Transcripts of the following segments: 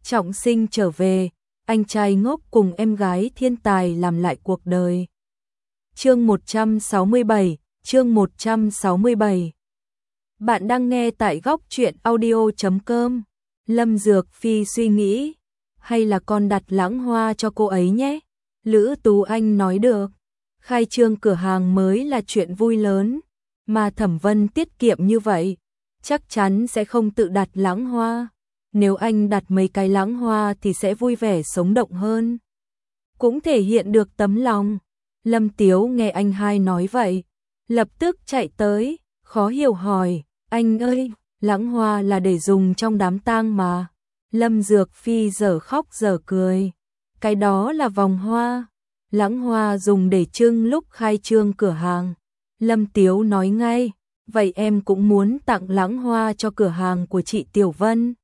trọng sinh trở về, anh trai ngốc cùng em gái thiên tài làm lại cuộc đời. Chương 167. Bạn đang nghe tại góc truyện audio.com. Lâm Dược Phi suy nghĩ, hay là con đặt lãng hoa cho cô ấy nhé. Lữ Tú Anh nói được, khai trương cửa hàng mới là chuyện vui lớn, mà Thẩm Vân tiết kiệm như vậy, chắc chắn sẽ không tự đặt lãng hoa. Nếu anh đặt mấy cái lãng hoa thì sẽ vui vẻ sống động hơn, cũng thể hiện được tấm lòng. Lâm Tiếu nghe anh hai nói vậy, lập tức chạy tới, khó hiểu hỏi, anh ơi, lãng hoa là để dùng trong đám tang mà. Lâm Dược Phi dở khóc dở cười, cái đó là vòng hoa, lãng hoa dùng để trưng lúc khai trương cửa hàng. Lâm Tiếu nói ngay, vậy em cũng muốn tặng lãng hoa cho cửa hàng của chị Tiểu Vân.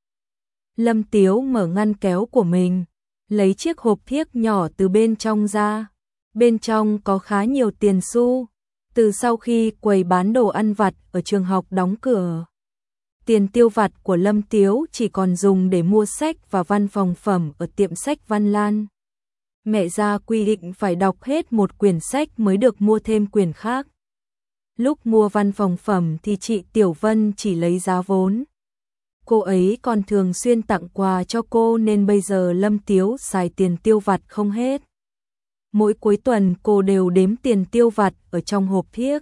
Lâm Tiếu mở ngăn kéo của mình, lấy chiếc hộp thiếc nhỏ từ bên trong ra. Bên trong có khá nhiều tiền xu. Từ sau khi quầy bán đồ ăn vặt ở trường học đóng cửa, tiền tiêu vặt của Lâm Tiếu chỉ còn dùng để mua sách và văn phòng phẩm ở tiệm sách Văn Lan. Mẹ gia quy định phải đọc hết một quyển sách mới được mua thêm quyển khác. Lúc mua văn phòng phẩm thì chị Tiểu Vân chỉ lấy giá vốn. Cô ấy còn thường xuyên tặng quà cho cô nên bây giờ Lâm Tiếu xài tiền tiêu vặt không hết. Mỗi cuối tuần cô đều đếm tiền tiêu vặt ở trong hộp thiếc.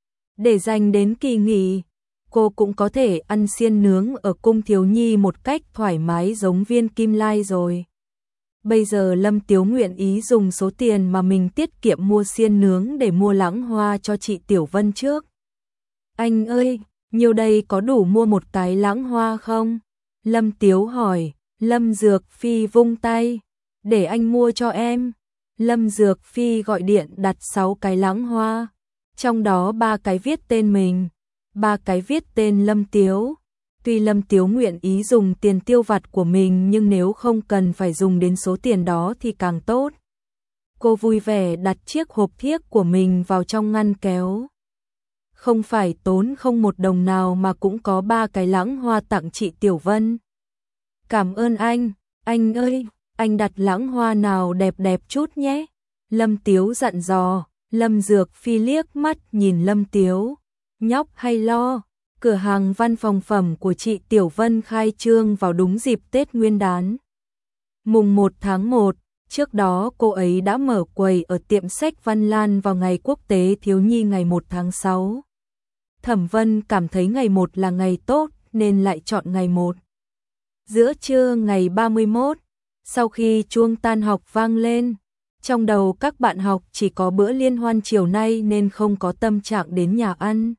Để dành đến kỳ nghỉ, cô cũng có thể ăn xiên nướng ở cung thiếu nhi một cách thoải mái giống Viên Kim Lai rồi. Bây giờ Lâm Tiếu nguyện ý dùng số tiền mà mình tiết kiệm mua xiên nướng để mua lãng hoa cho chị Tiểu Vân trước. Anh ơi, nhiêu đây có đủ mua một cái lãng hoa không? Lâm Tiếu hỏi. Lâm Dược Phi vung tay, để anh mua cho em. Lâm Dược Phi gọi điện đặt 6 cái lãng hoa, trong đó 3 cái viết tên mình, 3 cái viết tên Lâm Tiếu. Tuy Lâm Tiếu nguyện ý dùng tiền tiêu vặt của mình nhưng nếu không cần phải dùng đến số tiền đó thì càng tốt. Cô vui vẻ đặt chiếc hộp thiếc của mình vào trong ngăn kéo. Không phải tốn không một đồng nào mà cũng có 3 cái lãng hoa tặng chị Tiểu Vân. Cảm ơn anh ơi, anh đặt lãng hoa nào đẹp đẹp chút nhé. Lâm Tiếu dặn dò. Lâm Dược Phi liếc mắt nhìn Lâm Tiếu, nhóc hay lo. Cửa hàng văn phòng phẩm của chị Tiểu Vân khai trương vào đúng dịp Tết Nguyên đán. Mùng 1 tháng 1, trước đó cô ấy đã mở quầy ở tiệm sách Văn Lan vào ngày Quốc tế Thiếu nhi ngày 1 tháng 6. Thẩm Vân cảm thấy ngày 1 là ngày tốt nên lại chọn ngày 1. Giữa trưa ngày 31, sau khi chuông tan học vang lên, trong đầu các bạn học chỉ có bữa liên hoan chiều nay nên không có tâm trạng đến nhà ăn.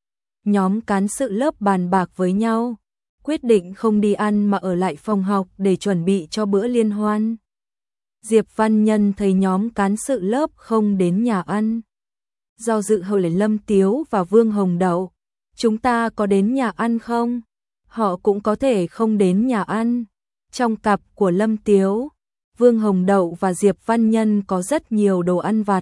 Nhóm cán sự lớp bàn bạc với nhau, quyết định không đi ăn mà ở lại phòng học để chuẩn bị cho bữa liên hoan. Diệp Văn Nhân thấy nhóm cán sự lớp không đến nhà ăn, do dự hỏi Lâm Tiếu và Vương Hồng Đậu, chúng ta có đến nhà ăn không? Họ cũng có thể không đến nhà ăn. Trong cặp của Lâm Tiếu, Vương Hồng Đậu và Diệp Văn Nhân có rất nhiều đồ ăn vặt.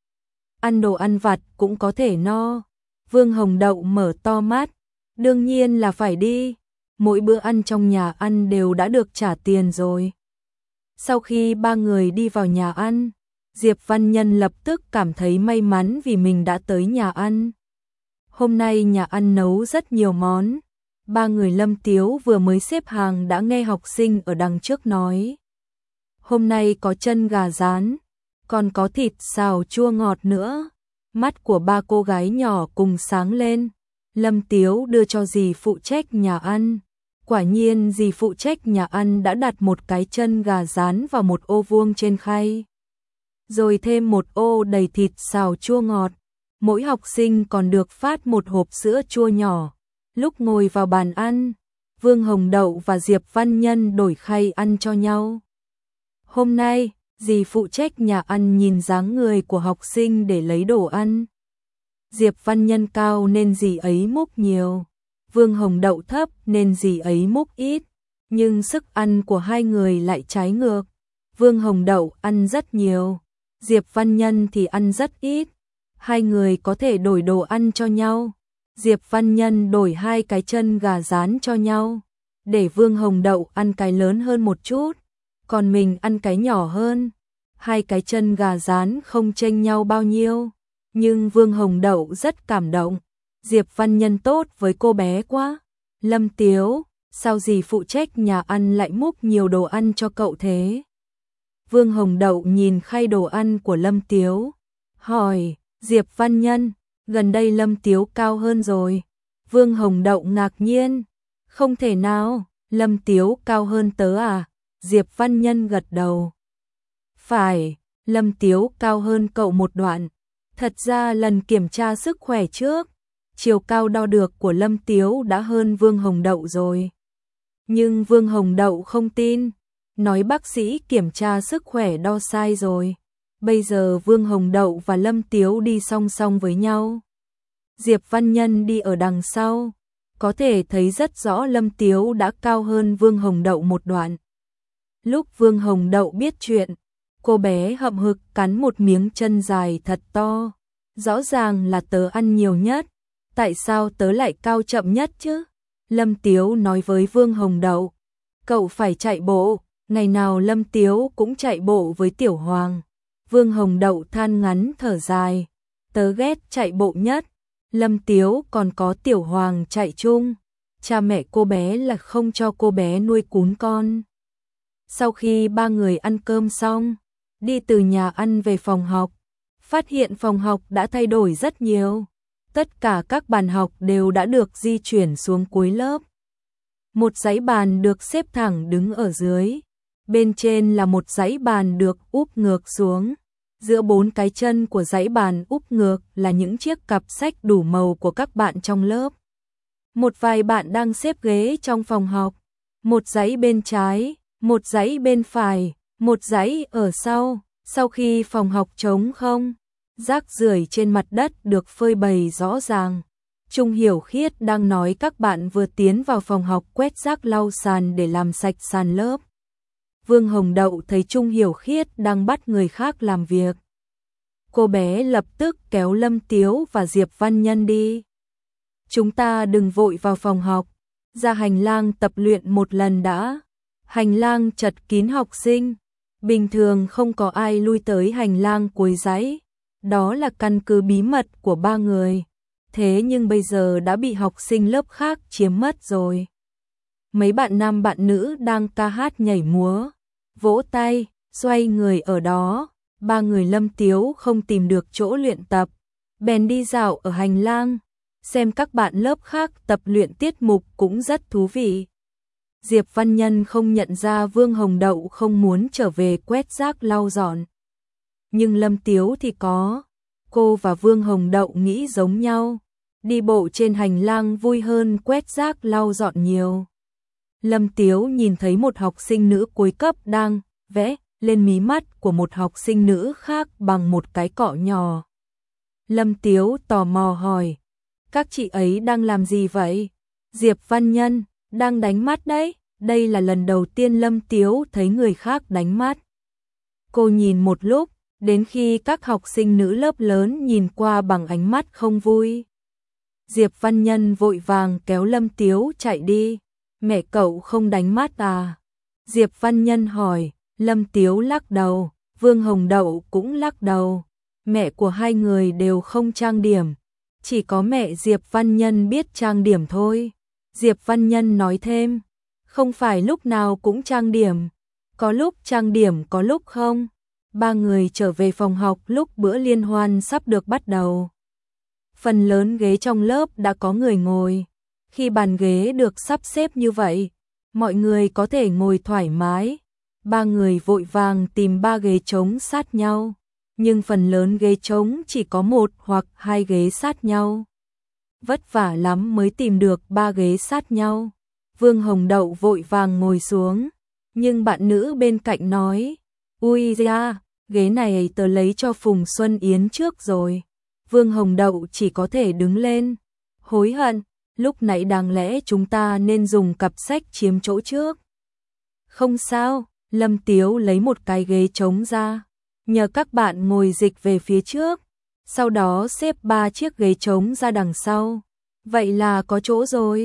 Ăn đồ ăn vặt cũng có thể no. Vương Hồng Đậu mở to mắt, đương nhiên là phải đi. Mỗi bữa ăn trong nhà ăn đều đã được trả tiền rồi. Sau khi 3 người đi vào nhà ăn, Diệp Văn Nhân lập tức cảm thấy may mắn vì mình đã tới nhà ăn. Hôm nay nhà ăn nấu rất nhiều món. 3 người Lâm Tiếu vừa mới xếp hàng đã nghe học sinh ở đằng trước nói. Hôm nay có chân gà rán, còn có thịt xào chua ngọt nữa. Mắt của 3 cô gái nhỏ cùng sáng lên. Lâm Tiếu đưa cho dì phụ trách nhà ăn. Quả nhiên dì phụ trách nhà ăn đã đặt một cái chân gà rán vào một ô vuông trên khay, rồi thêm một ô đầy thịt xào chua ngọt. Mỗi học sinh còn được phát một hộp sữa chua nhỏ. Lúc ngồi vào bàn ăn, Vương Hồng Đậu và Diệp Văn Nhân đổi khay ăn cho nhau. Hôm nay, dì phụ trách nhà ăn nhìn dáng người của học sinh để lấy đồ ăn. Diệp Văn Nhân cao nên dì ấy múc nhiều, Vương Hồng Đậu thấp nên dì ấy múc ít, nhưng sức ăn của hai người lại trái ngược. Vương Hồng Đậu ăn rất nhiều, Diệp Văn Nhân thì ăn rất ít. Hai người có thể đổi đồ ăn cho nhau. Diệp Văn Nhân đổi 2 cái chân gà rán cho nhau. để Vương Hồng Đậu ăn cái lớn hơn một chút, còn mình ăn cái nhỏ hơn. Hai cái chân gà rán không chênh nhau bao nhiêu, nhưng Vương Hồng Đậu rất cảm động. Diệp Văn Nhân tốt với cô bé quá. Lâm Tiếu, sao dì phụ trách nhà ăn lại múc nhiều đồ ăn cho cậu thế? Vương Hồng Đậu nhìn khay đồ ăn của Lâm Tiếu, hỏi. Diệp Văn Nhân, gần đây Lâm Tiếu cao hơn rồi. Vương Hồng Đậu ngạc nhiên, không thể nào, Lâm Tiếu cao hơn tớ à? Diệp Văn Nhân gật đầu. Phải, Lâm Tiếu cao hơn cậu một đoạn. Thật ra lần kiểm tra sức khỏe trước, chiều cao đo được của Lâm Tiếu đã hơn Vương Hồng Đậu rồi. Nhưng Vương Hồng Đậu không tin, nói bác sĩ kiểm tra sức khỏe đo sai rồi. Bây giờ Vương Hồng Đậu và Lâm Tiếu đi song song với nhau. Diệp Văn Nhân đi ở đằng sau, có thể thấy rất rõ Lâm Tiếu đã cao hơn Vương Hồng Đậu một đoạn. Lúc Vương Hồng Đậu biết chuyện, cô bé hậm hực cắn một miếng chân dài thật to. Rõ ràng là tớ ăn nhiều nhất, tại sao tớ lại cao chậm nhất chứ? Lâm Tiếu nói với Vương Hồng Đậu, cậu phải chạy bộ, ngày nào Lâm Tiếu cũng chạy bộ với Tiểu Hoàng. Vương Hồng Đậu than ngắn thở dài, tớ ghét chạy bộ nhất, Lâm Tiếu còn có Tiểu Hoàng chạy chung, cha mẹ cô bé là không cho cô bé nuôi cún con. Sau khi ba người ăn cơm xong, đi từ nhà ăn về phòng học, phát hiện phòng học đã thay đổi rất nhiều. Tất cả các bàn học đều đã được di chuyển xuống cuối lớp. Một dãy bàn được xếp thẳng đứng ở dưới, bên trên là một dãy bàn được úp ngược xuống. Giữa bốn cái chân của dãy bàn úp ngược là những chiếc cặp sách đủ màu của các bạn trong lớp. Một vài bạn đang xếp ghế trong phòng học, một dãy bên trái, một dãy bên phải, một dãy ở sau. Sau khi phòng học trống không, rác rưởi trên mặt đất được phơi bày rõ ràng. Trung Hiểu Khiết đang nói các bạn vừa tiến vào phòng học quét rác lau sàn để làm sạch sàn lớp. Vương Hồng Đậu thấy Trung Hiểu Khiết đang bắt người khác làm việc. Cô bé lập tức kéo Lâm Tiếu và Diệp Văn Nhân đi. Chúng ta đừng vội vào phòng học, ra hành lang tập luyện một lần đã. Hành lang chật kín học sinh, bình thường không có ai lui tới hành lang cuối dãy. Đó là căn cứ bí mật của ba người. Thế nhưng bây giờ đã bị học sinh lớp khác chiếm mất rồi. Mấy bạn nam bạn nữ đang ca hát nhảy múa, vỗ tay, xoay người ở đó. Ba người Lâm Tiếu không tìm được chỗ luyện tập, bèn đi dạo ở hành lang, xem các bạn lớp khác tập luyện tiết mục cũng rất thú vị. Diệp Văn Nhân không nhận ra Vương Hồng Đậu không muốn trở về quét rác lau dọn. Nhưng Lâm Tiếu thì có. Cô và Vương Hồng Đậu nghĩ giống nhau, đi bộ trên hành lang vui hơn quét rác lau dọn nhiều. Lâm Tiếu nhìn thấy một học sinh nữ cuối cấp đang vẽ lên mí mắt của một học sinh nữ khác bằng một cái cọ nhỏ. Lâm Tiếu tò mò hỏi, các chị ấy đang làm gì vậy? Diệp Văn Nhân, đang đánh mắt đấy. Đây là lần đầu tiên Lâm Tiếu thấy người khác đánh mắt. Cô nhìn một lúc, đến khi các học sinh nữ lớp lớn nhìn qua bằng ánh mắt không vui. Diệp Văn Nhân vội vàng kéo Lâm Tiếu chạy đi. Mẹ cậu không đánh mắt à? Diệp Văn Nhân hỏi. Lâm Tiếu lắc đầu, Vương Hồng Đậu cũng lắc đầu. Mẹ của hai người đều không trang điểm, chỉ có mẹ Diệp Văn Nhân biết trang điểm thôi. Diệp Văn Nhân nói thêm, không phải lúc nào cũng trang điểm, có lúc trang điểm có lúc không. Ba người trở về phòng học lúc bữa liên hoan sắp được bắt đầu. Phần lớn ghế trong lớp đã có người ngồi. Khi bàn ghế được sắp xếp như vậy, mọi người có thể ngồi thoải mái. Ba người vội vàng tìm ba ghế trống sát nhau, nhưng phần lớn ghế trống chỉ có một hoặc hai ghế sát nhau. Vất vả lắm mới tìm được ba ghế sát nhau. Vương Hồng Đậu vội vàng ngồi xuống, nhưng bạn nữ bên cạnh nói, ui da, ghế này tớ lấy cho Phùng Xuân Yến trước rồi. Vương Hồng Đậu chỉ có thể đứng lên, hối hận, lúc nãy đáng lẽ chúng ta nên dùng cặp sách chiếm chỗ trước. Không sao, Lâm Tiếu lấy một cái ghế trống ra, nhờ các bạn ngồi dịch về phía trước, sau đó xếp ba chiếc ghế trống ra đằng sau. Vậy là có chỗ rồi.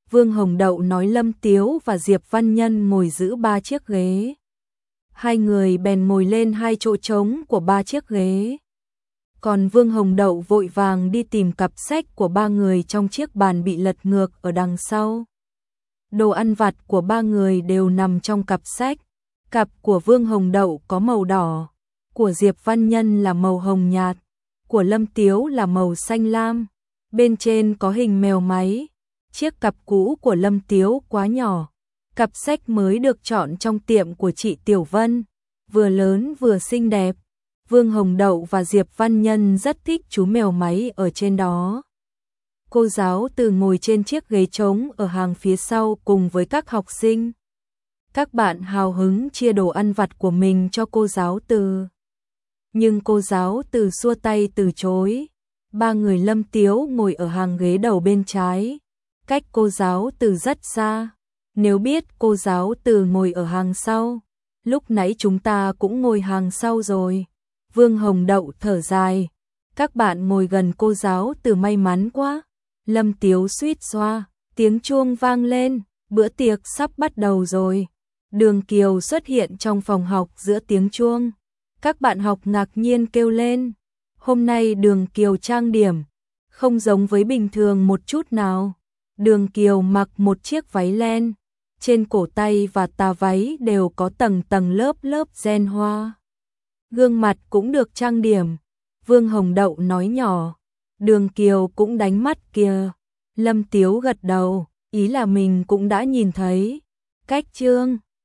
Vương Hồng Đậu nói Lâm Tiếu và Diệp Văn Nhân ngồi giữ 3 chiếc ghế. Hai người bèn ngồi lên 2 chỗ trống của 3 chiếc ghế. Còn Vương Hồng Đậu vội vàng đi tìm cặp sách của 3 người trong chiếc bàn bị lật ngược ở đằng sau. Đồ ăn vặt của 3 người đều nằm trong cặp sách. Cặp của Vương Hồng Đậu có màu đỏ, của Diệp Văn Nhân là màu hồng nhạt, của Lâm Tiếu là màu xanh lam. Bên trên có hình mèo máy. Chiếc cặp cũ của Lâm Tiếu quá nhỏ. Cặp sách mới được chọn trong tiệm của chị Tiểu Vân, vừa lớn vừa xinh đẹp. Vương Hồng Đậu và Diệp Văn Nhân rất thích chú mèo máy ở trên đó. Cô giáo Từ ngồi trên chiếc ghế trống ở hàng phía sau cùng với các học sinh. Các bạn hào hứng chia đồ ăn vặt của mình cho cô giáo Từ. Nhưng cô giáo Từ xua tay từ chối. 3 người Lâm Tiếu ngồi ở hàng ghế đầu bên trái, cách cô giáo Từ rất xa. Nếu biết cô giáo Từ ngồi ở hàng sau, lúc nãy chúng ta cũng ngồi hàng sau rồi. Vương Hồng Đậu thở dài. Các bạn ngồi gần cô giáo Từ may mắn quá. Lâm Tiếu suýt xoa. Tiếng chuông vang lên. Bữa tiệc sắp bắt đầu rồi. Đường Kiều xuất hiện trong phòng học giữa tiếng chuông. Các bạn học ngạc nhiên kêu lên. Hôm nay Đường Kiều trang điểm không giống với bình thường một chút nào. Đường Kiều mặc một chiếc váy len, trên cổ tay và tà váy đều có tầng tầng lớp lớp ren hoa. Gương mặt cũng được trang điểm. Vương Hồng Đậu nói nhỏ, Đường Kiều cũng đánh mắt kìa. Lâm Tiếu gật đầu, ý là mình cũng đã nhìn thấy. Cách trương